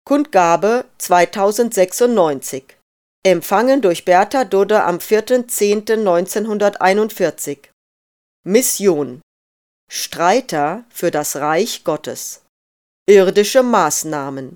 Kundgabe 2096. Empfangen durch Bertha Dudde am 4.10.1941. Mission: Streiter für das Reich Gottes. Irdische Maßnahmen.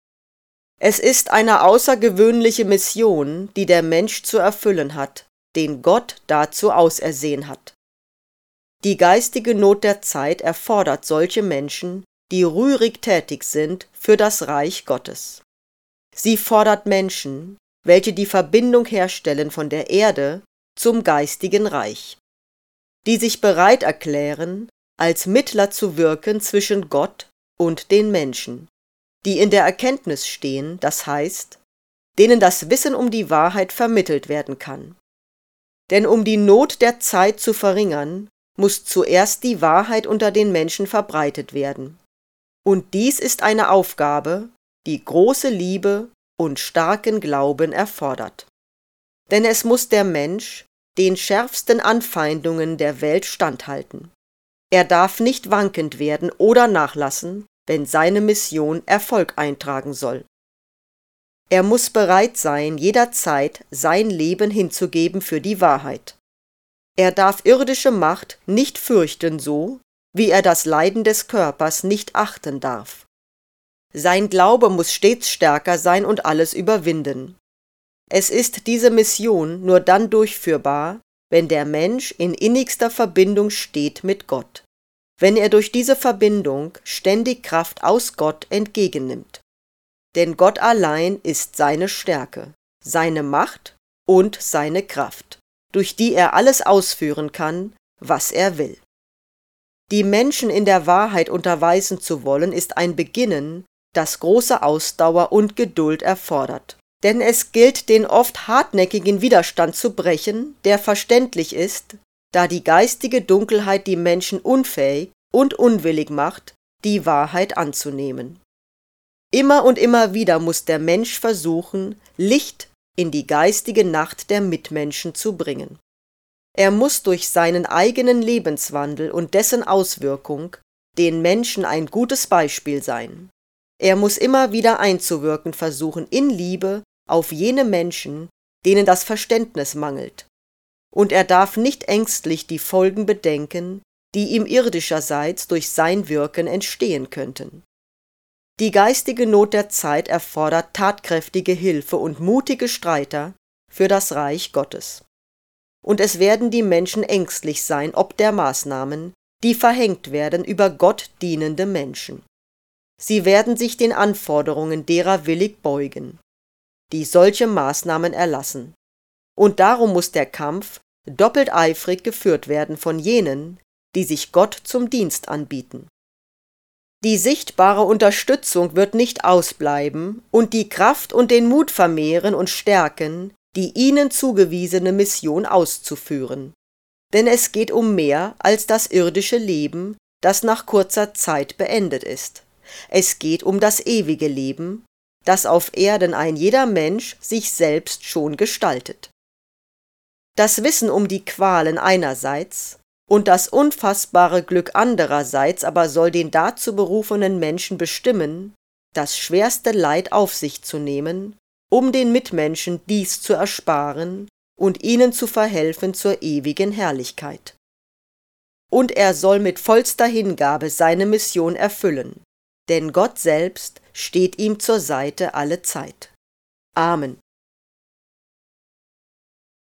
Es ist eine außergewöhnliche Mission, die der Mensch zu erfüllen hat, den Gott dazu ausersehen hat. Die geistige Not der Zeit erfordert solche Menschen, die rührig tätig sind für das Reich Gottes. Sie fordert Menschen, welche die Verbindung herstellen von der Erde zum geistigen Reich, die sich bereit erklären, als Mittler zu wirken zwischen Gott und den Menschen, die in der Erkenntnis stehen, das heißt, denen das Wissen um die Wahrheit vermittelt werden kann. Denn um die Not der Zeit zu verringern, muss zuerst die Wahrheit unter den Menschen verbreitet werden. Und dies ist eine Aufgabe, die große Liebe und starken Glauben erfordert. Denn es muss der Mensch den schärfsten Anfeindungen der Welt standhalten. Er darf nicht wankend werden oder nachlassen, wenn seine Mission Erfolg eintragen soll. Er muss bereit sein, jederzeit sein Leben hinzugeben für die Wahrheit. Er darf irdische Macht nicht fürchten so, wie er das Leiden des Körpers nicht achten darf. Sein Glaube muss stets stärker sein und alles überwinden. Es ist diese Mission nur dann durchführbar, wenn der Mensch in innigster Verbindung steht mit Gott, wenn er durch diese Verbindung ständig Kraft aus Gott entgegennimmt. Denn Gott allein ist seine Stärke, seine Macht und seine Kraft, durch die er alles ausführen kann, was er will. Die Menschen in der Wahrheit unterweisen zu wollen, ist ein Beginnen, das große Ausdauer und Geduld erfordert. Denn es gilt, den oft hartnäckigen Widerstand zu brechen, der verständlich ist, da die geistige Dunkelheit die Menschen unfähig und unwillig macht, die Wahrheit anzunehmen. Immer und immer wieder muss der Mensch versuchen, Licht in die geistige Nacht der Mitmenschen zu bringen. Er muss durch seinen eigenen Lebenswandel und dessen Auswirkung den Menschen ein gutes Beispiel sein. Er muss immer wieder einzuwirken versuchen in Liebe auf jene Menschen, denen das Verständnis mangelt. Und er darf nicht ängstlich die Folgen bedenken, die ihm irdischerseits durch sein Wirken entstehen könnten. Die geistige Not der Zeit erfordert tatkräftige Hilfe und mutige Streiter für das Reich Gottes. Und es werden die Menschen ängstlich sein ob der Maßnahmen, die verhängt werden über Gott dienende Menschen. Sie werden sich den Anforderungen derer willig beugen, die solche Maßnahmen erlassen. Und darum muss der Kampf doppelt eifrig geführt werden von jenen, die sich Gott zum Dienst anbieten. Die sichtbare Unterstützung wird nicht ausbleiben und die Kraft und den Mut vermehren und stärken, die ihnen zugewiesene Mission auszuführen. Denn es geht um mehr als das irdische Leben, das nach kurzer Zeit beendet ist. Es geht um das ewige Leben, das auf Erden ein jeder Mensch sich selbst schon gestaltet. Das Wissen um die Qualen einerseits und das unfassbare Glück andererseits aber soll den dazu berufenen Menschen bestimmen, das schwerste Leid auf sich zu nehmen, um den Mitmenschen dies zu ersparen und ihnen zu verhelfen zur ewigen Herrlichkeit. Und er soll mit vollster Hingabe seine Mission erfüllen, denn Gott selbst steht ihm zur Seite alle Zeit. Amen.